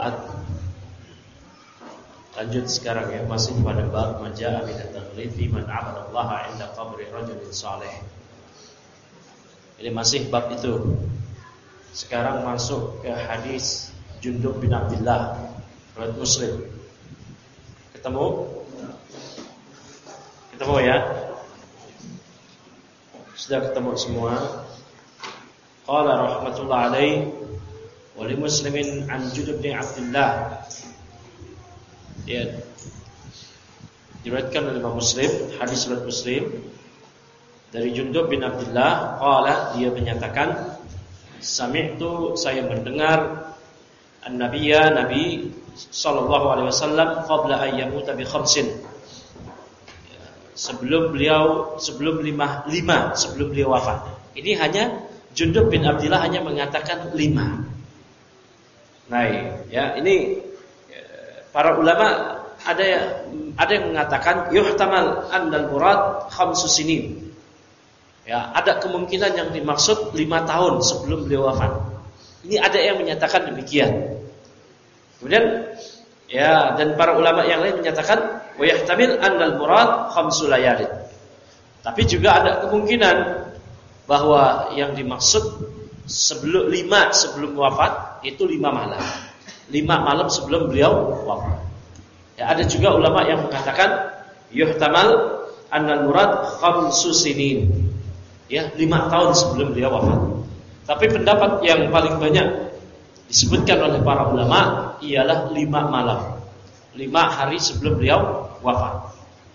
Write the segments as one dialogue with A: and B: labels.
A: Lanjut sekarang ya, masih pada bab majaa min at-taghlib fi man 'abadallaha 'inda qabri rajulin salih. Ini masih bab itu. Sekarang masuk ke hadis Jundub bin Abdullah riwayat Muslim. Ketemu ya? Sudah ketemu semua. Qala rahmatullah alaihi wa li Muslimin an Jundub bin Abdullah. Ya, diriwayatkan oleh Imam Muslim, hadis riwayat Muslim dari Jundub bin Abdullah, qala, dia menyatakan, sami'tu, saya mendengar an-nabiyya, Nabi sallallahu alaihi wasallam qabla an yamuta bi khamsin. Sebelum beliau wafat. Ini hanya Jundub bin Abdullah hanya mengatakan 5. Nah, ya, ini para ulama ada yang mengatakan yuhtamal annal murad khamsu sinin. Ya, ada kemungkinan yang dimaksud 5 tahun sebelum beliau wafat. Ini ada yang menyatakan demikian. Kemudian ya, dan para ulama yang lain menyatakan wa yahtamil annal murad khamsu layalin. Tapi juga ada kemungkinan bahwa yang dimaksud sebelum wafat itu 5 malam. 5 malam sebelum beliau wafat. Ya, ada juga ulama yang mengatakan yuhtamal annal murad khamsu sinin. Ya, 5 tahun sebelum beliau wafat. Tapi pendapat yang paling banyak disebutkan oleh para ulama ialah 5 malam. 5 hari sebelum beliau wafat.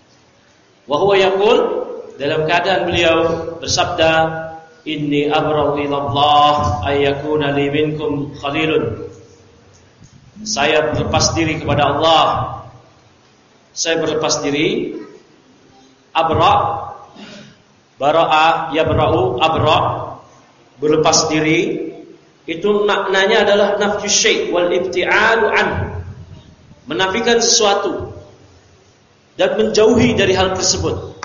A: Wa huwa yaqul, dalam keadaan beliau bersabda, inni abra'u ilallah ayyakuna li minkum khalilun. Saya berlepas diri kepada Allah. Saya berlepas diri. Abra, bara'a, yabra'u, abra, berlepas diri. Itu maknanya adalah nafyu syai' wal ibti'alu an, menafikan sesuatu dan menjauhi dari hal tersebut.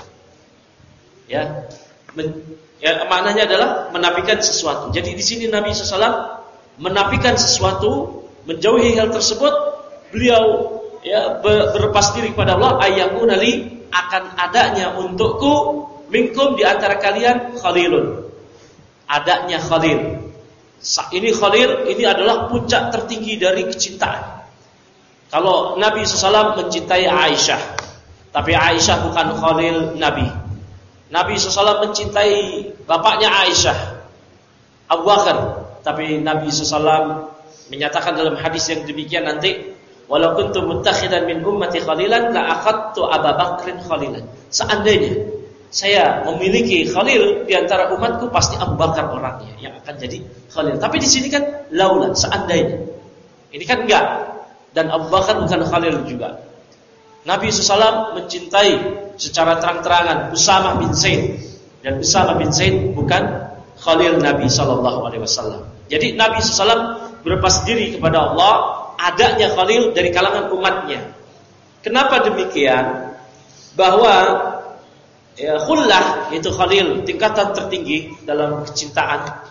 A: Ya, maknanya adalah menafikan sesuatu. Jadi di sini Nabi SAW menafikan sesuatu, menjauhi hal tersebut. Beliau ya berlepas diri kepada Allah, ayyakuna li, akan adanya untukku minkum, di antara kalian, khalilun, adanya khalil. Ini khalil, ini adalah puncak tertinggi dari kecintaan. Kalau Nabi SAW mencintai Aisyah, tapi Aisyah bukan khalil Nabi. Nabi SAW mencintai bapaknya Aisyah, Abu Bakar, tapi Nabi SAW menyatakan dalam hadis yang demikian nanti, walau kuntu muttakhidan min ummati khalilan la akhadtu Abu Bakrin khalilan. Seandainya saya memiliki khalil di antara umatku, pasti Abu Bakar orangnya yang akan jadi khalil. Tapi di sini kan laula, seandainya. Ini kan enggak. Dan Abu Bakar bukan khalil juga. Nabi SAW mencintai secara terang-terangan Usamah bin Zaid, dan Usamah bin Zaid bukan khalil Nabi SAW. Jadi Nabi SAW berlepas diri kepada Allah, adanya khalil dari kalangan umatnya. Kenapa demikian? Bahwa ya, khullah itu khalil, tingkatan tertinggi dalam kecintaan,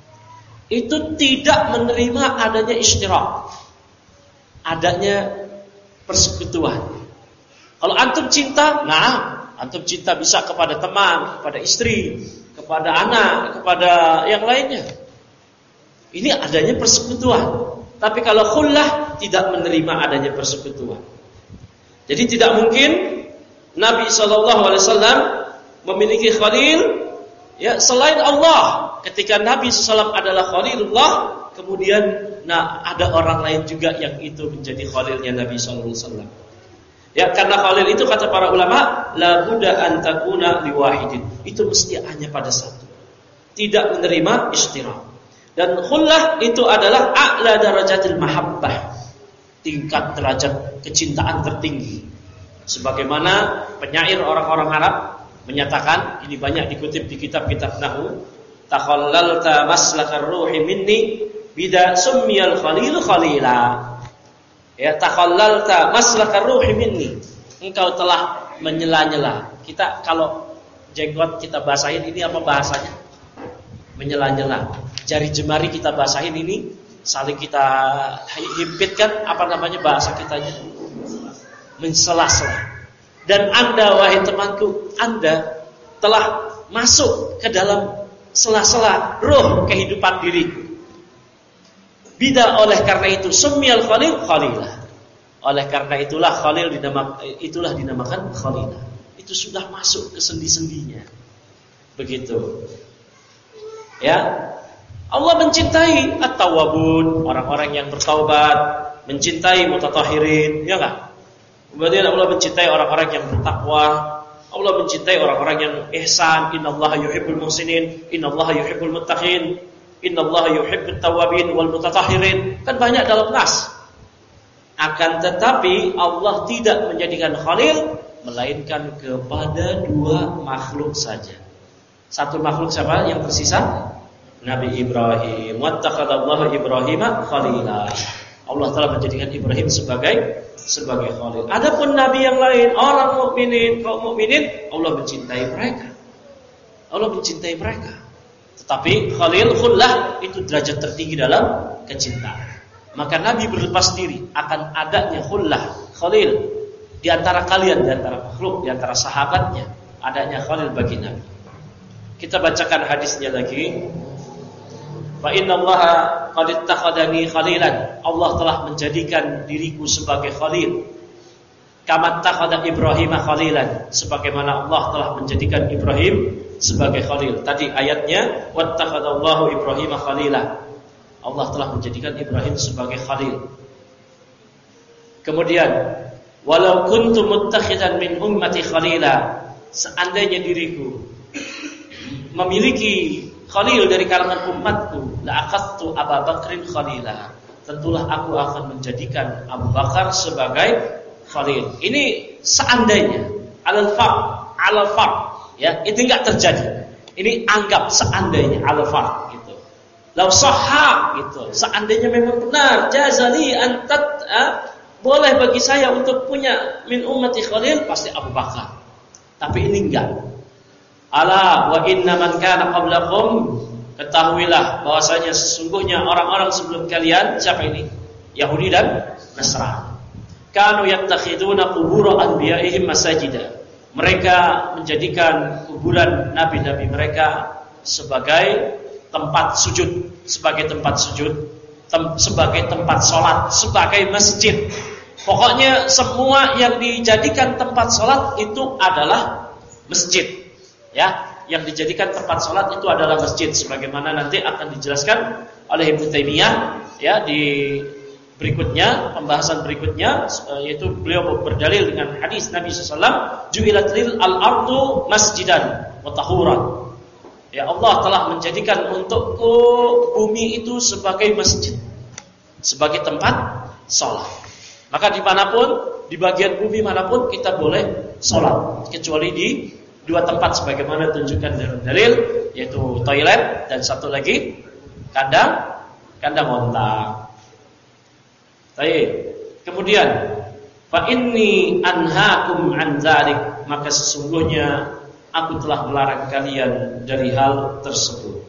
A: itu tidak menerima adanya isytirak, adanya persekutuan. Kalau antum cinta, nah, antum cinta bisa kepada teman, kepada istri, kepada anak, kepada yang lainnya. Ini adanya persekutuan. Tapi kalau khullah tidak menerima adanya persekutuan. Jadi tidak mungkin Nabi SAW memiliki khalil ya selain Allah. Ketika Nabi SAW adalah khalilullah, kemudian ada orang lain juga yang itu menjadi khalilnya Nabi SAW. Ya, karena khalil itu kata para ulama, la budda an takuna liwahidin. Itu mesti hanya pada satu. Tidak menerima isytirak. Dan khullah itu adalah a'la darajatil mahabbah, tingkat derajat kecintaan tertinggi. Sebagaimana penyair orang-orang Arab menyatakan, ini banyak dikutip di kitab-kitab nahwu, takhallalta maslakar ruhi minni bida summiyal khalilu khalila. Ya, takhallalta maslakar ruhi minni, engkau telah menyela-nyela. Kita kalau jenggot kita basahin, ini apa bahasanya? Menyela-nyela. Jari jemari kita basahin, ini saling kita himpitkan, apa namanya bahasa kitanya, mensela-sela. Dan Anda, wahai temanku, Anda telah masuk ke dalam sela-sela roh kehidupan diriku. Bida oleh karena itu sumiyal khalil khalilah. Oleh karena itulah khalil dinamakan khalilah. Itu sudah masuk ke sendi-sendinya. Begitu. Ya. Allah mencintai at-tawwabun, orang-orang yang bertaubat, mencintai mutatahhirin, ya enggak? Kemudian Allah mencintai orang-orang yang bertakwa, Allah mencintai orang-orang yang ihsan, innallaha yuhibbul muhsinin, innallaha yuhibbul muttaqin, innallaha yuhibbut tawwabin wal mutatahhirin. Kan banyak dalam nas. Akan tetapi Allah tidak menjadikan khalil melainkan kepada dua makhluk saja. Satu makhluk siapa yang tersisa? Nabi Ibrahim. Wattakhadallahu Ibrahima khalila. Allah telah menjadikan Ibrahim sebagai khalil. Adapun nabi yang lain, orang mukminin, kaum mukminin, Allah mencintai mereka. Allah mencintai mereka. Tetapi khalil, khullah itu derajat tertinggi dalam kecintaan. Maka Nabi berlepas diri akan adanya khullah, khalil di antara kalian, di antara makhluk, di antara sahabatnya, adanya khalil bagi Nabi. Kita bacakan hadisnya lagi. Fa innallaha qad ittakhadani khalilan. Allah telah menjadikan diriku sebagai khalil. Kama ittakhadha Ibrahim khalilan, sebagaimana Allah telah menjadikan Ibrahim sebagai khalil. Tadi ayatnya wattakhadallahu Ibrahim khalila. Allah telah menjadikan Ibrahim sebagai khalil. Kemudian walau kuntu muttakhidan min ummati khalila, seandainya diriku memiliki khalil dari kalangan umatku, la aqattu Abu Bakrin khalila. Tentulah aku akan menjadikan Abu Bakar sebagai khalil. Ini seandainya alal fard, ya, itu enggak terjadi. Ini anggap seandainya alal fard gitu. Lau sahha gitu. Seandainya memang benar jazali antat, boleh bagi saya untuk punya min ummati khalil, pasti Abu Bakar. Tapi ini enggak. Ala wa inna man kana qablakum, ketahuilah bahwasanya sesungguhnya orang-orang sebelum kalian, siapa ini? Yahudi dan Nasrani. Kanu yattakhiduna qubur anbiya'ihim masajida. Mereka menjadikan kuburan nabi-nabi mereka sebagai tempat sujud, sebagai tempat salat, sebagai masjid. Pokoknya semua yang dijadikan tempat salat itu adalah masjid. Ya, yang dijadikan tempat salat itu adalah masjid, sebagaimana nanti akan dijelaskan oleh Ibnu Taimiyah ya di berikutnya, pembahasan berikutnya, yaitu beliau berdalil dengan hadis Nabi sallallahu ju'ilat lil al-ardu masjidan wa tahuran. Ya, Allah telah menjadikan untukku bumi itu sebagai masjid, sebagai tempat salat. Maka dimanapun, di bagian bumi manapun kita boleh salat, kecuali di dua tempat sebagaimana tunjukkan dalam dalil, yaitu toilet dan satu lagi kandang onta. Baik. Kemudian fa inni anhaakum an dzalik, maka sesungguhnya aku telah melarang kalian dari hal tersebut.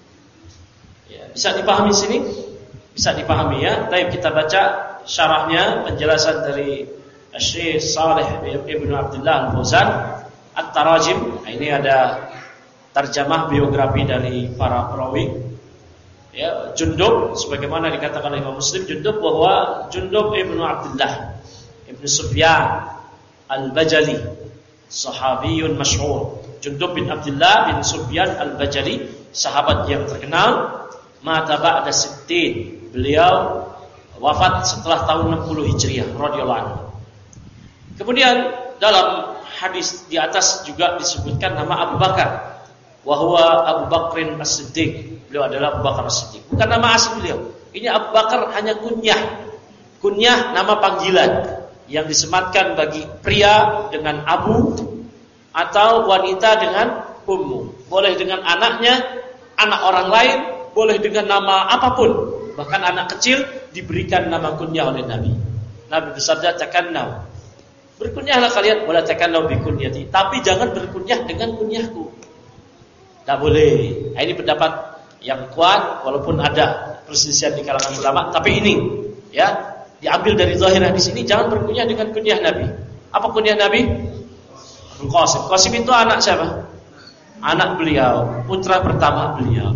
A: Ya, bisa dipahami sini? Bisa dipahami ya. Baik, kita baca syarahnya, penjelasan dari Syekh Shalih Ibnu Abdullah Al-Fauzan At-Tarajim. Ini ada terjemah biografi dari para perawi. Ya, Jundub, sebagaimana dikatakan oleh Imam Muslim, Jundub bahwa Jundub Ibnu Abdullah Ibnu Sufyan Al-Bajali, sahabiyun masyhur. Jundub bin Abdullah bin Sufyan Al-Bajali, sahabat yang terkenal, mata ba'da sittin. Beliau wafat setelah tahun 60 Hijriah radhiyallahu anhu. Kemudian dalam hadis di atas juga disebutkan nama Abu Bakar, wa huwa Abu Bakrin As-Siddiq. Beliau adalah Abu Bakar As-Siddiq. Bukan nama asli beliau. Ini Abu Bakar hanya kunyah. Kunyah nama panggilan yang disematkan bagi pria dengan Abu atau wanita dengan Ummu. Boleh dengan anaknya, anak orang lain, boleh dengan nama apapun. Bahkan anak kecil diberikan nama kunyah oleh Nabi. Nabi bersabda, "Takannau." Berkunyahlah kalian, wala takannau bi kunyati, tapi jangan berkunyah dengan kunyahku. Tidak boleh. Ini pendapat yang kuat, walaupun ada perselisihan di kalangan ulama, tapi ini ya diambil dari zahir hadis ini, jangan berkunyah dengan kunyah Nabi. Apa kunyah Nabi? Abul Qasim. Qasim itu anak siapa? Anak beliau, putra pertama beliau.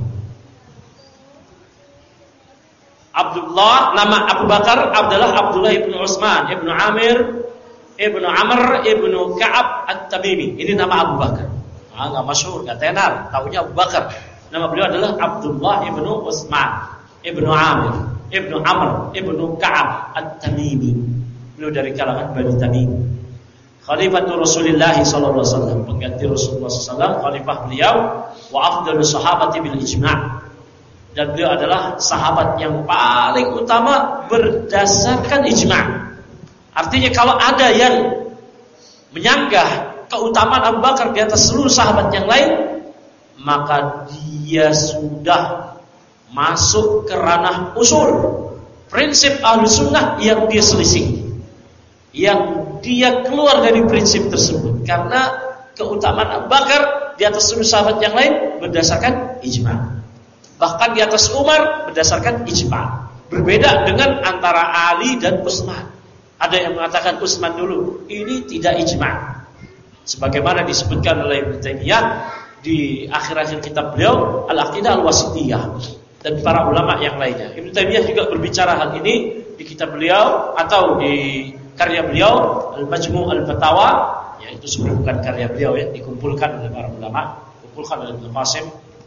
A: Abdullah, nama Abu Bakar adalah Abdullah ibnu Utsman ibnu Amir ibnu Amr ibnu Ka'ab At-Tamimi. Ini nama Abu Bakar. Enggak masyhur, enggak tenar, taunya Abu Bakar. Nama beliau adalah Abdullah ibnu Utsman ibnu Amir ibnu Amr ibnu Ka'ab At-Tamimi. Beliau dari kalangan Bani Tamim. Khalifatul Rasulullah sallallahu alaihi wasallam, pengganti Rasulullah sallallahu alaihi wasallam, khalifah beliau, wa afdalus sahabati bil ijma'. Dan beliau adalah sahabat yang paling utama berdasarkan ijma'. Artinya kalau ada yang menyanggah keutamaan Abu Bakar di atas seluruh sahabat yang lain, maka dia sudah masuk ke ranah usul, prinsip Ahlus Sunnah yang dia selisih, yang dia keluar dari prinsip tersebut. Karena keutamaan Abu Bakar di atas seluruh sahabat yang lain berdasarkan ijma'. Bahkan di atas Umar berdasarkan ijma'. Berbeda dengan antara Ali dan Utsman. Ada yang mengatakan Utsman dulu. Ini tidak ijma'. Sebagaimana disebutkan oleh Ibnu Taimiyah di akhir-akhir kitab beliau Al-Aqidah Al-Wasithiyah, dan para ulama yang lainnya. Ibnu Taimiyah juga berbicara hal ini di kitab beliau atau di karya beliau Al-Majmu' Al-Fatawa, yaitu sebenarnya bukan karya beliau ya, dikumpulkan oleh para ulama, dikumpulkan oleh Ibnu Qasim.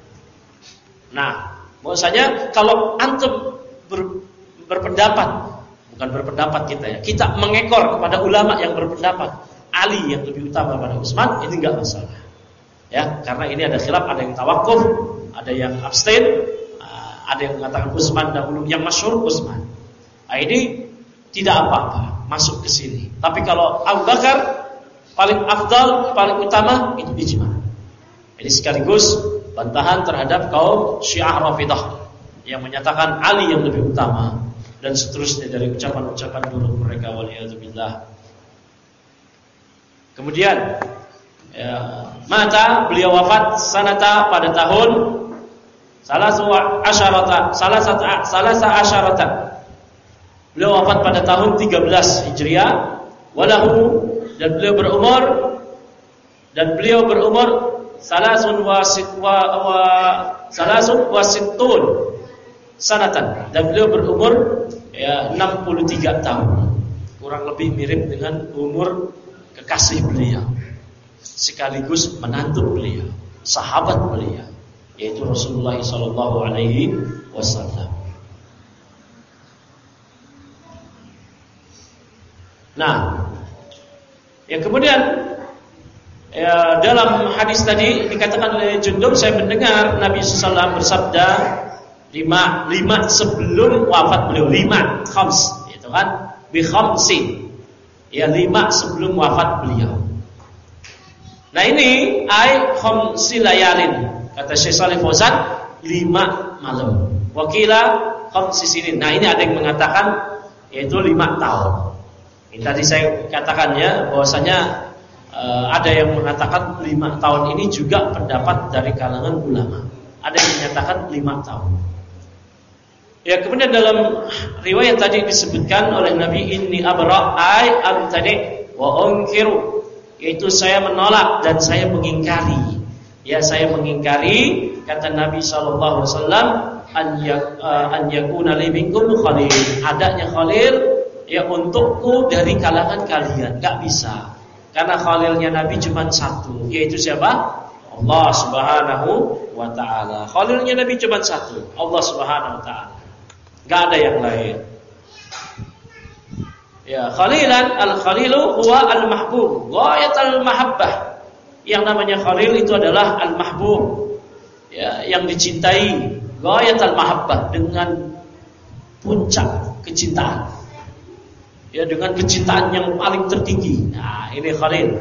A: Nah, bahwasanya kalau antum berpendapat, bukan berpendapat kita ya, kita mengekor kepada ulama yang berpendapat Ali yang lebih utama daripada Utsman, ini enggak masalah. Ya, karena ini ada khilaf, ada yang tawakuf, ada yang abstain, ada yang mengatakan Utsman dahulu, yang masyhur Utsman. Nah, ini tidak apa-apa masuk ke sini. Tapi kalau Abu Bakar paling afdal, paling utama, itu ijma'. Ini sekaligus bantahan terhadap kaum Syiah Rafidah yang menyatakan Ali yang lebih utama dan seterusnya dari ucapan-ucapan buruk mereka, waliyadzubillah. Kemudian mata beliau wafat sanata pada tahun salasa asyarata. Beliau wafat pada tahun 13 Hijriah. Walahu, dan beliau berumur salasun wasittun sanatan, dan beliau berumur 63 tahun. Kurang lebih mirip dengan umur kekasih beliau, sekaligus menantu beliau, sahabat beliau, yaitu Rasulullah sallallahu alaihi wasallam. Nah, yang kemudian dalam hadis tadi dikatakan oleh Jundub, saya mendengar Nabi SAW bersabda 5 sebelum wafat beliau, 5 khams, itu kan bi khamsin, ya 5 sebelum wafat beliau. Nah ini ai khamsi layalin, kata Syekh Shalih Fauzan, 5 malam. Wakila khamsi sinin. Nah ini ada yang mengatakan yaitu 5 tahun. Ini tadi saya katakan ya, bahwasanya ada yang mengatakan 5 tahun ini juga pendapat dari kalangan ulama. Ada yang menyatakan 5 tahun. Ya, kemudian dalam riwayat tadi disebutkan oleh Nabi, inni abra ay amtani wa unkiru, yaitu saya menolak dan saya mengingkari. Ya, saya mengingkari, kata Nabi sallallahu alaihi wasallam, an yakuna li minkum khalil, adanya khalil ya untukku dari kalangan kalian. Enggak bisa. Karena khalilnya Nabi cuma satu, yaitu siapa? Allah Subhanahu wa taala. Khalilnya Nabi cuma satu, Allah Subhanahu wa taala. Enggak ada yang lain. Ya, khalilan, al-khalilu huwa al-mahbub, ghayatul mahabbah. Yang namanya khalil itu adalah al-mahbub. Ya, yang dicintai, ghayatul mahabbah, dengan puncak kecintaan. Ya, dengan kecintaan yang paling tertinggi. Nah, ini khalil.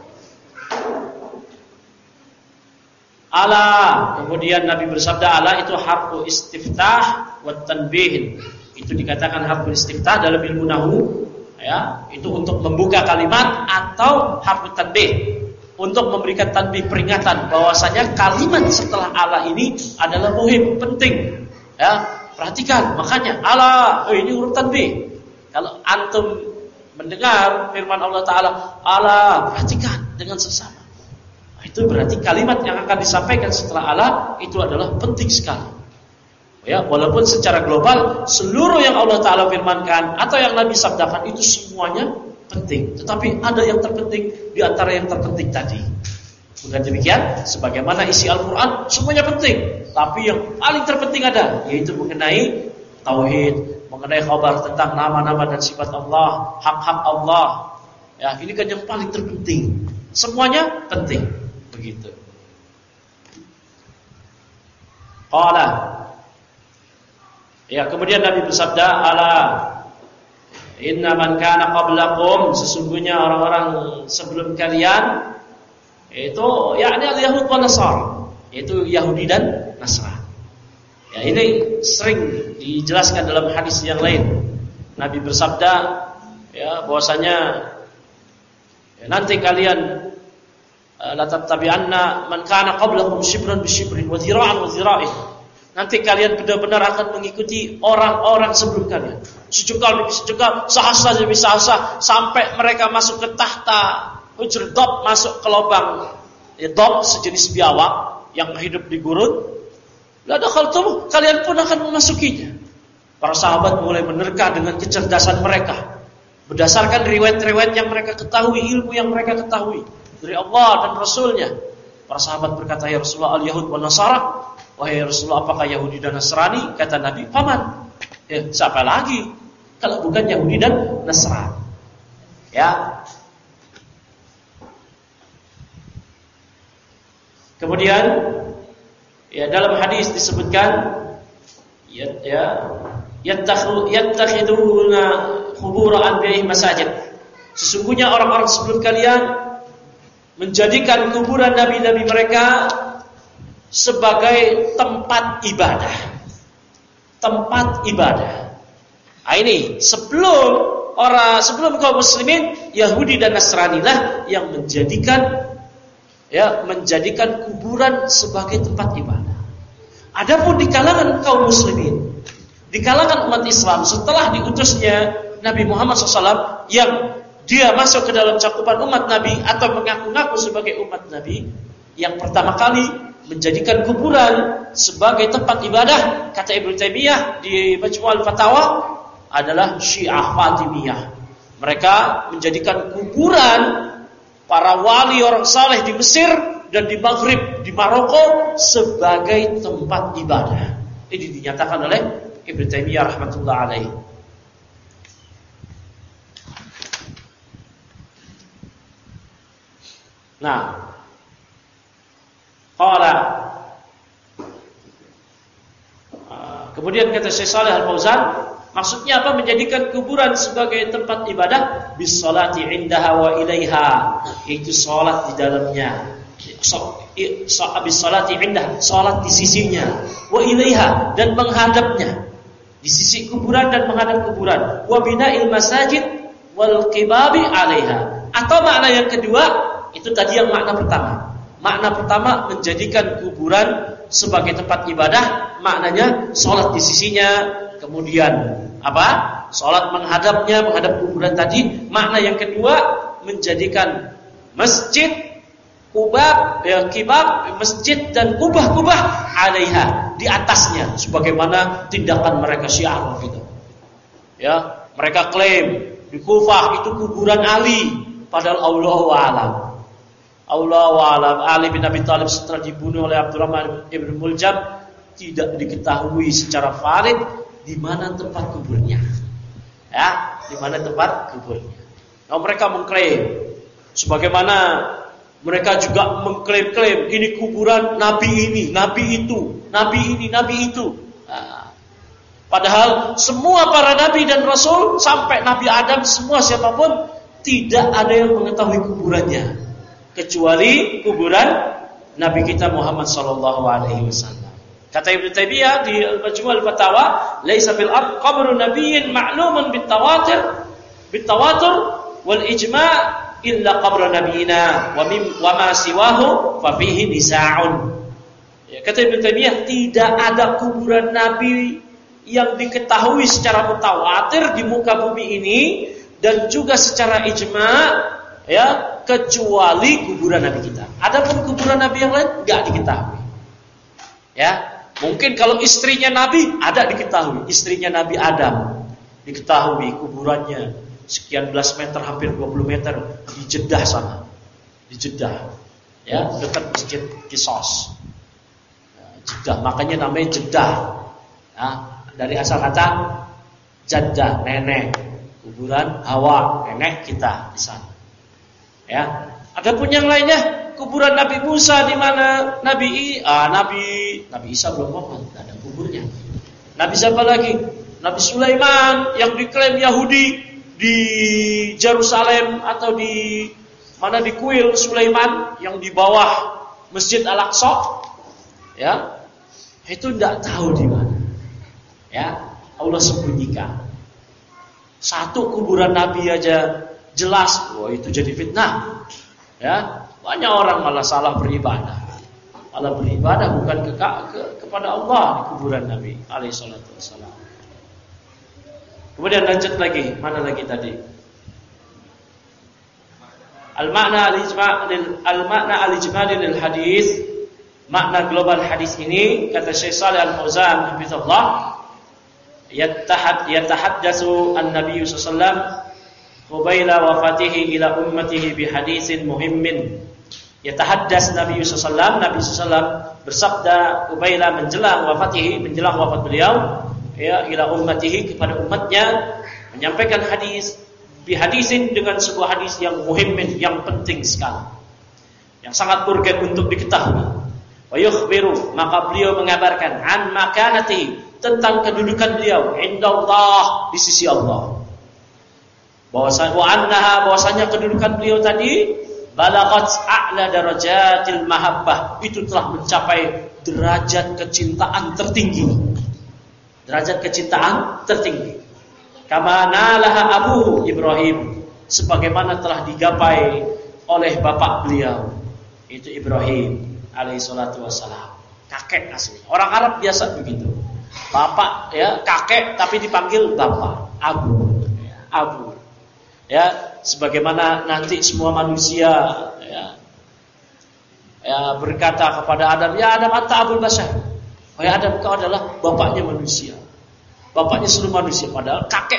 A: Ala, kemudian Nabi bersabda, ala itu harfu istiftah wa tanbih. Itu dikatakan harfu istiftah dalam ilmu nahwu, ya, itu untuk membuka kalimat, atau harfu tanbih untuk memberikan tanbih, peringatan bahwasanya kalimat setelah ala ini adalah muhim, penting. Ya, perhatikan, makanya ala, ini urutan B. Kalau antum mendengar firman Allah Ta'ala, ala, perhatikan dengan sesama. Itu berarti kalimat yang akan disampaikan setelah ala itu adalah penting sekali. Ya, walaupun secara global seluruh yang Allah Ta'ala firmankan atau yang Nabi sabdakan itu semuanya penting, tetapi ada yang terpenting di antara yang terpenting tadi. Bukan demikian, sebagaimana isi Al-Quran semuanya penting, tapi yang paling terpenting ada, yaitu mengenai tauhid, mengenai khabar tentang nama-nama dan sifat Allah, hak-hak Allah. Ya, ini kan yang paling terpenting. Semuanya penting, begitu. Qala, ya, kemudian Nabi bersabda, ala inna man kana qablakum, sesungguhnya orang-orang sebelum kalian itu yakni al-Yahud wa Nasara, yaitu Yahudi dan Nasrani. Ya, ini sering dijelaskan dalam hadis yang lain. Nabi bersabda, ya, bahwasanya ya, nanti kalian la tattabi'anna man kana qablakum shibran bi shibrin wa dhira'an wa dhira'in. Nanti kalian benar-benar akan mengikuti orang-orang sebelum kalian. Sejengkal demi sejengkal, sahasa demi sahasa, sampai mereka masuk ke tahta hujr dob, masuk ke lubang ya, dob sejenis biawak yang hidup di gurun. La dakhaltum, kalian pun akan memasukinya. Para sahabat mulai menerka dengan kecerdasan mereka, berdasarkan riwayat-riwayat yang mereka ketahui, ilmu yang mereka ketahui dari Allah dan Rasulnya. Para sahabat berkata, ya Rasulullah, al-Yahud wa Nasara. Wahai Rasulullah, apakah Yahudi dan Nasrani? Kata Nabi, paman. Ya, siapa lagi kalau bukan Yahudi dan Nasrani? Ya. Kemudian ya, dalam hadis disebutkan yattakhiduna qubur anbiya'ihim masajid. Sesungguhnya orang-orang sebelum kalian menjadikan kuburan nabi-nabi mereka sebagai tempat ibadah. Tempat ibadah. Nah, ini sebelum kaum muslimin, Yahudi dan Nasrani lah yang menjadikan kuburan sebagai tempat ibadah. Adapun di kalangan kaum muslimin, di kalangan umat Islam setelah diutusnya Nabi Muhammad SAW, yang dia masuk ke dalam cakupan umat Nabi atau mengaku-ngaku sebagai umat Nabi, yang pertama kali menjadikan kuburan sebagai tempat ibadah, kata Ibnu Taimiyah di Majmu' al-Fatawa, adalah Syiah Fatimiyah. Mereka menjadikan kuburan para wali orang saleh di Mesir dan di Maghrib, di Maroko sebagai tempat ibadah. Ini dinyatakan oleh Ibnu Taimiyah rahmatullah alaihi. Nah, kemudian kata Syekh Shalih Al-Fauzan, maksudnya apa menjadikan kuburan sebagai tempat ibadah? Bis-sholati indaha wa ilaiha, yaitu salat di dalamnya. Bis-sholati indaha, salat di sisinya, wa ilaiha, dan menghadapnya. Di sisi kuburan dan menghadap kuburan. Wa bina'il masajid wal qibabi 'alaiha. Atau makna yang kedua, itu tadi yang makna pertama. Makna pertama menjadikan kuburan sebagai tempat ibadah, maknanya salat di sisinya, kemudian apa? Salat menghadapnya, menghadap kuburan tadi. Makna yang kedua menjadikan masjid, kubah, kibab, masjid dan kubah-kubah 'alaiha, di atasnya, sebagaimana tindakan mereka Syiah gitu. Ya, mereka klaim di Kufah itu kuburan Ali, padahal Allahu a'lam. Ali bin Abi Thalib setelah dibunuh oleh Abdurrahman ibn Muljam, tidak diketahui secara valid di mana tempat kuburnya. Ya, di mana tempat kuburnya. Nah, mereka mengklaim, sebagaimana mereka juga mengklaim ini kuburan nabi ini, nabi itu, nabi ini, nabi itu. Nah, padahal semua para nabi dan rasul sampai Nabi Adam, semua siapapun tidak ada yang mengetahui kuburannya kecuali kuburan Nabi kita Muhammad sallallahu alaihi wasallam. Kata Ibnu Taimiyah di Majmu' al-Fatawa, "Laisa fil ard qabru nabiyyin ma'lumun bitawatur wal ijma' illa qabru nabiyina wa ma siwahu fa fihi nisa'un." Ya, kata Ibnu Taimiyah, tidak ada kuburan nabi yang diketahui secara mutawatir di muka bumi ini dan juga secara ijma, ya, kecuali kuburan Nabi kita. Adapun kuburan Nabi yang lain enggak diketahui. Ya, mungkin kalau istrinya Nabi ada diketahui, istrinya Nabi Adam diketahui kuburannya sekian belas meter, hampir 20 meter di Jeddah sana. Di Jeddah, ya, dekat Masjid Qisas. Jeddah, makanya namanya Jeddah. Ya, dari asal kata Jaddah, nenek. Kuburan Hawa, nenek kita di sana. Ya. Adapun yang lainnya, kuburan Nabi Musa di mana? Nabi Isa belum wafat, tidak ada kuburnya. Nabi siapa lagi? Nabi Sulaiman yang diklaim Yahudi di Yerusalem atau di mana, di kuil Sulaiman yang di bawah Masjid Al-Aqsa. Ya. Itu tidak tahu di mana. Ya, Allah sembunyikan. Satu kuburan Nabi aja jelas, wah itu jadi fitnah. Ya, banyak orang malah salah beribadah. Malah beribadah bukan kepada Allah di kuburan Nabi alaihi salatu wassalam. Kemudian lanjut lagi, mana lagi tadi? Al-makna al-ijmali lil hadis. Makna global hadis ini, kata Syekh Shalih Al-Fauzan hafizahullah, yatahaddatsu an-nabiy sallallahu alaihi wasallam qabla wafatihi ila ummatihi bi haditsin muhimmin. Yatahaddas Nabi sallallahu alaihi wasallam bersabda qabla menjelang wafatihi, menjelang wafat beliau, ya, ila ummatihi, kepada umatnya, menyampaikan hadis bi hadisin, dengan sebuah hadis yang muhimmin, yang penting sekali, yang sangat urgen untuk diketahui. Wa yukhbiru, maka beliau mengabarkan, an makanatihi, tentang kedudukan beliau indallah, di sisi Allah. Bahwasanya kedudukan beliau tadi balaghat a'la darajatil mahabbah, itu telah mencapai derajat kecintaan tertinggi. Derajat kecintaan tertinggi. Kama nalaha abuhu Ibrahim, sebagaimana telah digapai oleh bapak beliau, itu Ibrahim alaihi salatu wassalam. Kakek asli. Orang Arab biasa begitu. Bapak, ya, kakek tapi dipanggil bapak, abu. Abu. Ya, sebagaimana nanti semua manusia, ya, berkata kepada Adam, ya Adam anta abul bashar. Wahai Adam, kau adalah bapaknya manusia. Bapaknya seluruh manusia, padahal kakek.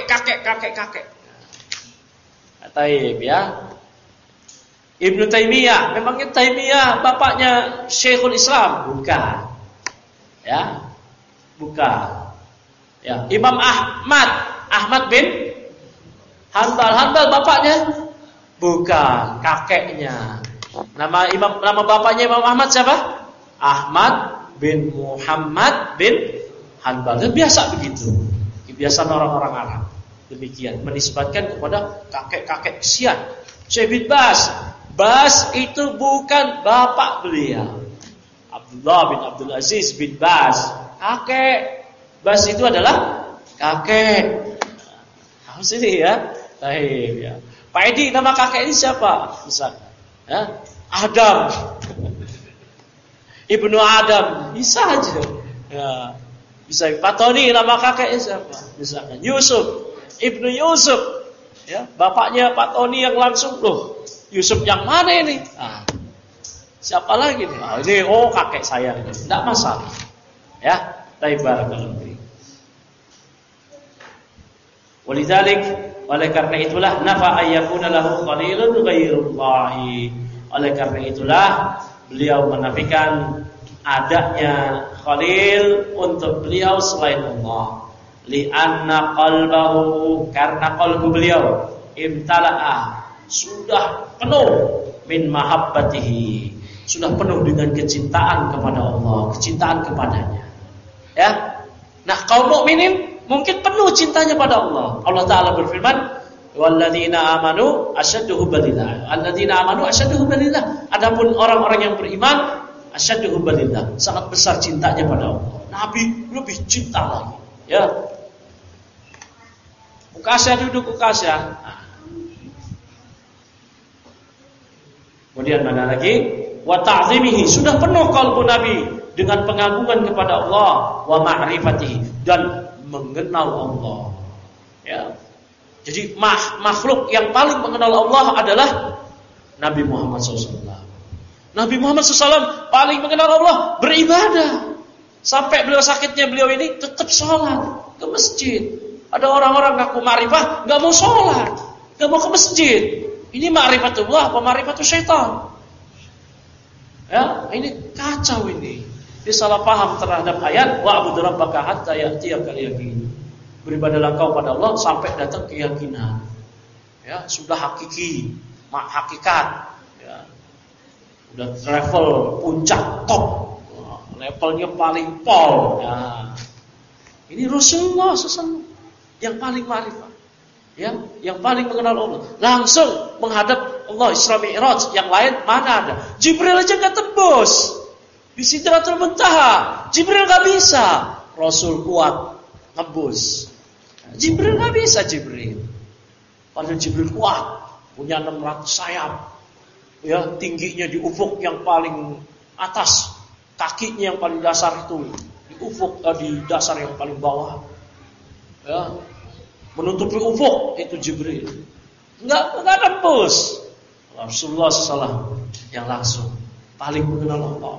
A: Taib, ya. Ibnu Taimiyah, memangnya Taimiyah bapaknya Syekhul Islam? Bukan. Ya. Bukan. Ya, Imam Ahmad bin Hanbal bapaknya? Bukan, kakeknya. Nama bapaknya Imam Ahmad siapa? Ahmad bin Muhammad bin Hanbal. Dan biasa begitu. Kebiasaan orang-orang Arab. Demikian, menisbatkan kepada kakek-kakek kesian. Syekh bin Bas itu bukan bapak beliau. Abdullah bin Abdul Aziz bin Bas, kakek. Bas itu adalah kakek. Tahu sini ya. Baik ya. Pak Edi, nama kakek ini siapa? Misalkan, ya, Adam. Ibnu Adam, bisa aja. Ya. Bisa. Pak Tony, nama kakeknya siapa? Misalkan Yusuf, Ibnu Yusuf. Ya, bapaknya Pak Tony yang langsung, loh, Yusuf yang mana ini? Ah, siapa lagi nih? Ah, ini kakek saya ini. Enggak masalah. Ya, barakallahu fiik. Walidzalik, oleh karena itulah nafa ayyakuna lahu khalilun ghairullahi. Oleh karena itulah beliau menafikan adanya khalil untuk beliau selain Allah. Li'anna qalbahu, karena qalbu beliau imtala'a, sudah penuh min mahabbatihi, sudah penuh dengan kecintaan kepada Allah, kecintaan kepadanya. Ya. Nah, kaum mukminin mungkin penuh cintanya pada Allah. Allah Ta'ala berfirman, walladzina amanu asyaddu hubbalillah. Alladzina amanu asyaddu hubbalillah. Adapun orang-orang yang beriman asyaddu hubbalillah, sangat besar cintanya pada Allah. Nabi lebih cinta lagi. Ya. Ukasya duduk ukasya. Kemudian mana lagi? Wa ta'zimihi, sudah penuh qalbu Nabi dengan pengagungan kepada Allah, wa ma'rifatihi, dan mengenal Allah. Ya. Jadi makhluk yang paling mengenal Allah adalah Nabi Muhammad SAW. Nabi Muhammad SAW paling mengenal Allah, beribadah. Sampai beliau sakitnya, beliau ini tetap sholat ke masjid. Ada orang-orang ngaku ma'rifah, gak mau sholat, gak mau ke masjid. Ini ma'rifatullah apa ma'rifatul syaitan? Ya, ini kacau ini. Dia salah paham terhadap ayat wa'budu rabbaka hatta ya'tiyakal yaqin. Beribadahlah kau pada Allah sampai datang keyakinan. Ya, sudah hakiki, hakikat. Ya. Udah level puncak top. Levelnya paling pol. Ya. Ini Rasulullah SAW yang paling ma'rifah. Ya, yang paling mengenal Allah. Langsung menghadap Allah Isra Mi'raj. Yang lain mana ada? Jibril aja enggak tembus. Di Sidratul Muntaha Jibril enggak bisa. Rasul kuat nembus. Jibril enggak bisa Jibril. Padahal Jibril kuat, punya 600 sayap. Ya, tingginya di ufuk yang paling atas, kakinya yang paling dasar itu di ufuk di dasar yang paling bawah. Ya. Menutupi ufuk itu Jibril. Enggak tembus. Rasulullah SAW yang langsung paling mengenal Allah.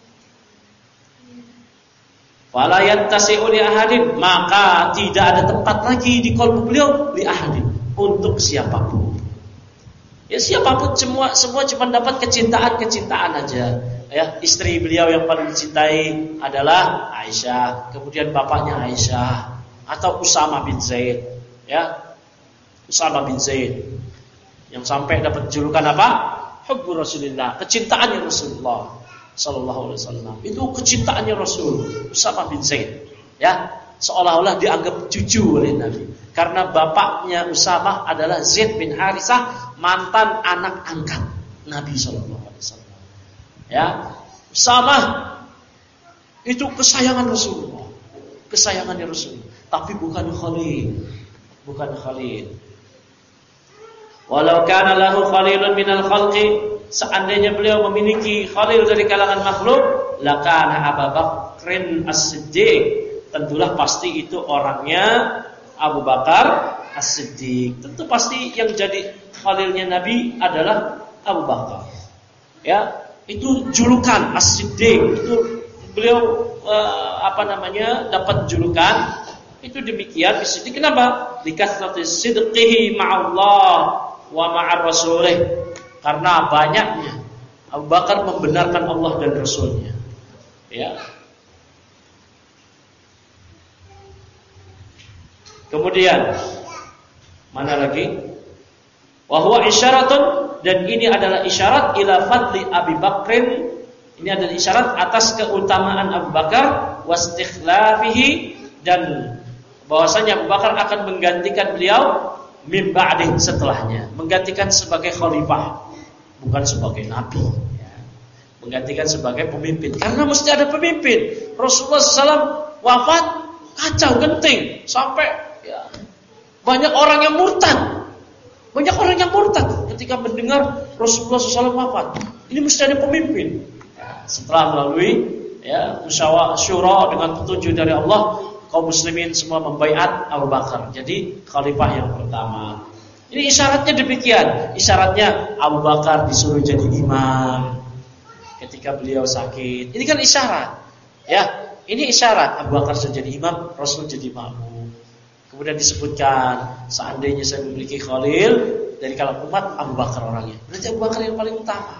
A: Fala yattasi'u li ahadin, maka tidak ada tempat lagi di qalbu beliau li ahadin untuk siapapun. Ya siapapun semua cuma dapat kecintaan aja. Ya, istri beliau yang paling dicintai adalah Aisyah, kemudian bapaknya Aisyah atau Usama bin Zaid. Ya, Usama bin Zaid yang sampai dapat julukan apa? Hubbu Rasulillah, kecintaannya Rasulullah sallallahu alaihi wasallam. Itu kecintaannya Rasul, Usama bin Zaid. Ya, seolah-olah dianggap cucu oleh Nabi. Karena bapaknya Usama adalah Zaid bin Harithah, mantan anak angkat Nabi sallallahu alaihi wasallam. Ya, Usama itu kesayangan Rasulullah. Kesayangannya Rasulullah, tapi bukan khalil. Bukan khalil. Walau kana lahu khalilun minal khalqi, seandainya beliau memiliki khalil dari kalangan makhluk, lakana Abu Bakrin As-Siddiq, tentulah pasti itu orangnya Abu Bakar As-Siddiq. Tentu pasti yang jadi khalilnya Nabi adalah Abu Bakar. Ya, itu julukan As-Siddiq. Itu beliau dapat julukan itu demikian As-Siddiq. Kenapa? Likasrati sidqihi ma'allah wa ma'ar rasulih. Karena banyaknya Abu Bakar membenarkan Allah dan Rasulnya. Ya. Kemudian mana lagi? Wa huwa isyaratun, dan ini adalah isyarat ila fadli Abi Bakrin. Ini adalah isyarat atas keutamaan Abu Bakar wastikhlafihi, dan bahwasanya Abu Bakar akan menggantikan beliau min ba'dih, setelahnya, menggantikan sebagai khalifah, bukan sebagai nabi, ya. Menggantikan sebagai pemimpin, karena mesti ada pemimpin. Rasulullah SAW wafat, kacau genting, sampai ya, banyak orang yang murtad. Banyak orang yang murtad ketika mendengar Rasulullah SAW wafat. Ini mesti ada pemimpin. Ya, setelah melalui musyawarah syura dengan petunjuk dari Allah, kaum muslimin semua membaiat Abu Bakar jadi khalifah yang pertama. Ini isyaratnya demikian. Isyaratnya Abu Bakar disuruh jadi imam ketika beliau sakit. Ini kan isyarat. Ya, ini isyarat Abu Bakar sudah jadi imam, Rasul jadi makmum. Kemudian disebutkan seandainya saya memiliki khalil dari kalangan umat, Abu Bakar orangnya. Berarti Abu Bakar yang paling utama.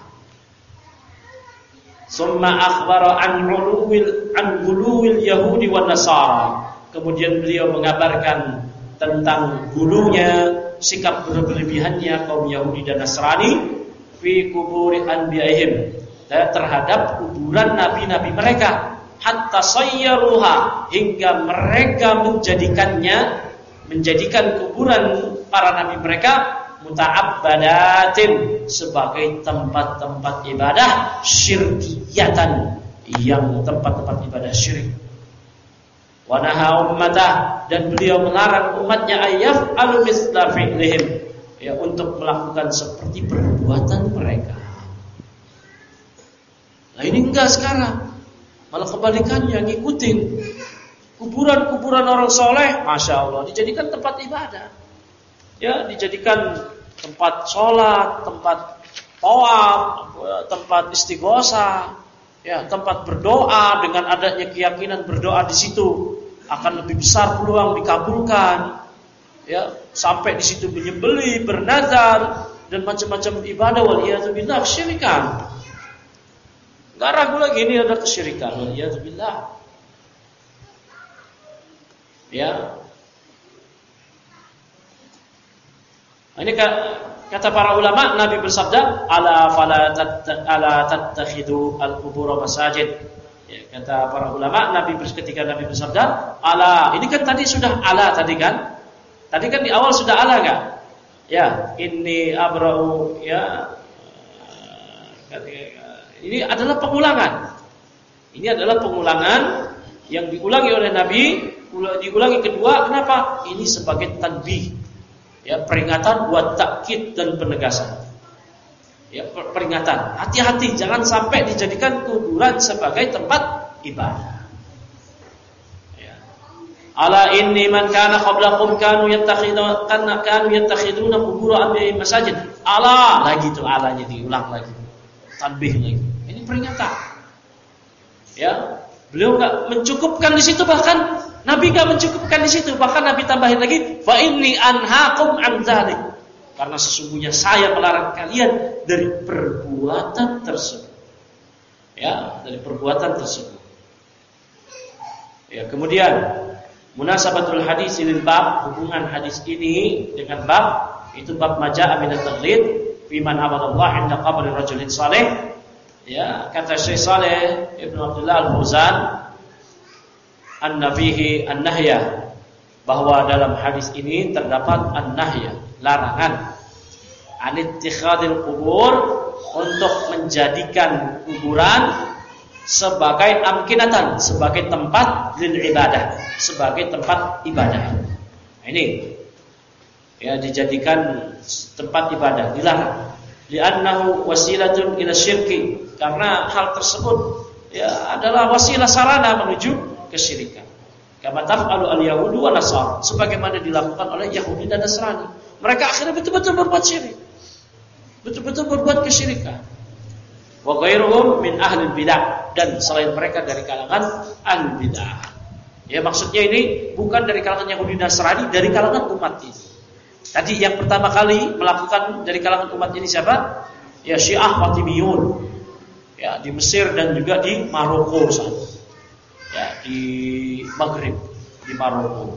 A: Summa akhbara an guluwil Yahudi wan Nasara. Kemudian beliau mengabarkan tentang gulunya, sikap berlebihannya kaum Yahudi dan Nasrani fi kuburi anbiya'ihim, terhadap kuburan nabi-nabi mereka, hatta sayyaruha, hingga mereka menjadikan kuburan para nabi mereka muta'abbadatin, sebagai tempat-tempat ibadah syirkiyatan, yang tempat-tempat ibadah syirik. Wa naha ummatah, dan beliau melarang umatnya ayaf al-misla fi'lihim, ya, untuk melakukan seperti perbuatan mereka. Nah ini enggak sekarang, malah kebalikannya, ngikutin kuburan-kuburan orang soleh, masya Allah, dijadikan tempat ibadah. Ya, dijadikan tempat sholat, tempat tawaf, tempat istighosah, ya, tempat berdoa. Dengan adanya keyakinan berdoa di situ akan lebih besar peluang dikabulkan. Ya, sampai di situ menyembelih, bernazar dan macam-macam ibadah. Waliyadzubillah, kesyirikan. Gak ragu lagi ini ada kesyirikan. Waliyadzubillah. Ya. Ini kata para ulama, Nabi bersabda, ala tattakhidu al-qubur masajid. Ya, kata para ulama, ketika Nabi bersabda, ala, ini kan tadi sudah ala tadi kan? Tadi kan di awal sudah ala enggak? Ya, ini abra'u, ya. Ini adalah pengulangan. Ini adalah pengulangan yang diulangi oleh Nabi, diulangi kedua. Kenapa? Ini sebagai tanbih, ya, peringatan, wa ta'kid, dan penegasan. Ya, peringatan. Hati-hati, jangan sampai dijadikan kuburan sebagai tempat ibadah. Ya. Ala inni man kana qablakum kanu yattakhiduna qubur anbiya'ihim masajid. Ala, lagi itu alanya diulang lagi. Tanbih lagi. Ini peringatan. Ya, beliau enggak mencukupkan di situ, bahkan Nabi enggak mencukupkan di situ, bahkan Nabi tambahin lagi, fa inni anhaakum an dzalik. Karena sesungguhnya saya melarang kalian dari perbuatan tersebut. Ya, dari perbuatan tersebut. Ya, kemudian munasabatul hadis lil bab, hubungan hadis ini dengan bab, itu bab majaa min at-taghlid fi man abadallah 'inda qabri rajulin saleh. Ya, kata Syekh Saleh Ibnu Abdullah Al-Fauzan an-nafihi an-nahya, bahwa dalam hadis ini terdapat an-nahya, larangan, an-ittikhadil qubur, untuk menjadikan kuburan sebagai amkinatan, sebagai tempat lil ibadah, sebagai tempat ibadah. Nah, ini ya, dijadikan tempat ibadah dilarang. Li'annahu wasilatun ila syirki, karena hal tersebut ya adalah wasilah sarana menuju kesyirikan. Kama taf'alu al-yahudu wa nasara, sebagaimana dilakukan oleh Yahudi dan Nasrani. Mereka akhirnya betul-betul berbuat syirik, betul-betul berbuat kesyirikan. Wa ghairuhum min ahli bidah, dan selain mereka dari kalangan ahli bidah. Ya, maksudnya ini bukan dari kalangan Yahudi dan Nasrani, dari kalangan umat ini. Tadi yang pertama kali melakukan dari kalangan umat ini siapa? Ya, Syiah Fatimiyun. Ya, di Mesir dan juga di Maroko sana. Ya, di Maghrib, di Maroko.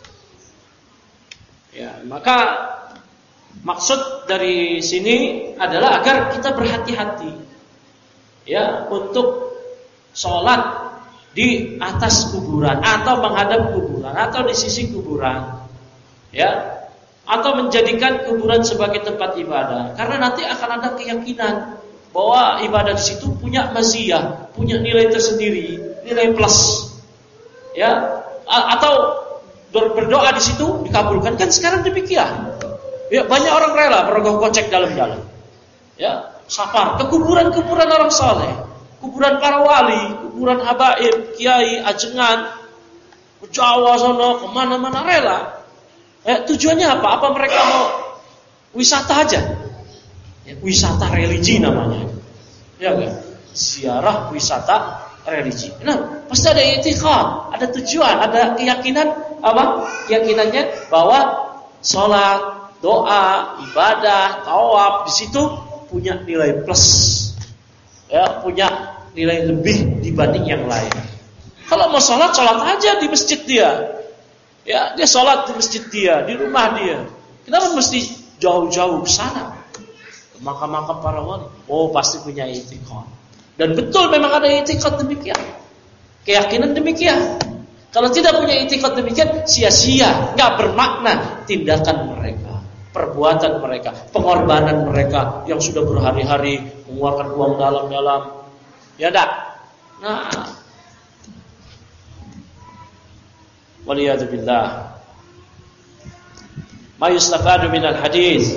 A: Ya, maka maksud dari sini adalah agar kita berhati-hati, ya, untuk sholat di atas kuburan atau menghadap kuburan atau di sisi kuburan, ya, atau menjadikan kuburan sebagai tempat ibadah. Karena nanti akan ada keyakinan bahwa ibadah di situ punya maziyah, punya nilai tersendiri, nilai plus, ya, atau berdoa di situ dikabulkan. Kan sekarang demikian. Ya, banyak orang rela merogoh kocek dalam-dalam, ya, safar ke kuburan-kuburan orang saleh, kuburan para wali, kuburan habaib, kiai, ajengan, ke Jawa sana, kemana-mana rela. Tujuannya apa? Apa mereka mau wisata aja? Ya, wisata religi namanya. Ya kan? Ziarah wisata religi. Nah, pasti ada i'tiqad, ada tujuan, ada keyakinan apa? Keyakinannya bahwa salat, doa, ibadah, tawaf di situ punya nilai plus. Ya, punya nilai lebih dibanding yang lain. Kalau mau salat aja di masjid dia. Ya, dia sholat di masjid dia, di rumah dia. Kenapa mesti jauh-jauh ke sana? Ke makam-makam para wali. Oh, pasti punya i'tiqad. Dan betul memang ada i'tiqad demikian. Keyakinan demikian. Kalau tidak punya i'tiqad demikian, sia-sia, enggak bermakna tindakan mereka, perbuatan mereka, pengorbanan mereka yang sudah berhari-hari mengeluarkan uang dalam-dalam. Ya enggak? Nah, waliyadzubillah. Ma yustafadu minal hadis.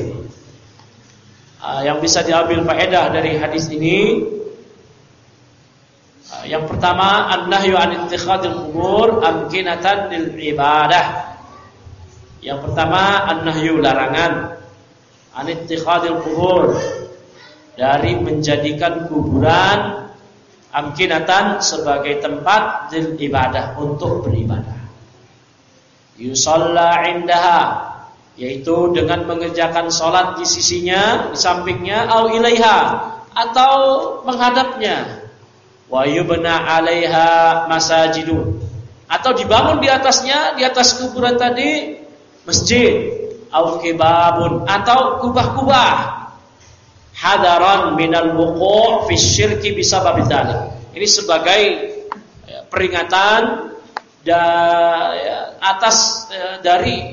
A: Yang bisa diambil faedah dari hadis ini, Yang pertama, an-nahyu 'an ittikhadil qubur amkinatan lil ibadah. Yang pertama, an-nahyu larangan 'an ittikhadil qubur, dari menjadikan kuburan amkinatan sebagai tempat lil ibadah, untuk beribadah. Yusalla 'indaha, yaitu dengan mengerjakan salat di sisinya, di sampingnya, au ilaiha, atau menghadapnya. Wa yubna 'alaiha masajidu, atau dibangun di atasnya, di atas kuburan tadi, masjid, au kibabun, atau kubah-kubah, hadaran minal wuqu' fi syirki bisabab dzalik. Ini sebagai peringatan atas dari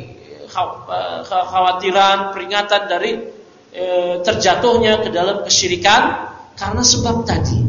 A: kekhawatiran, peringatan dari terjatuhnya ke dalam kesyirikan karena sebab tadi.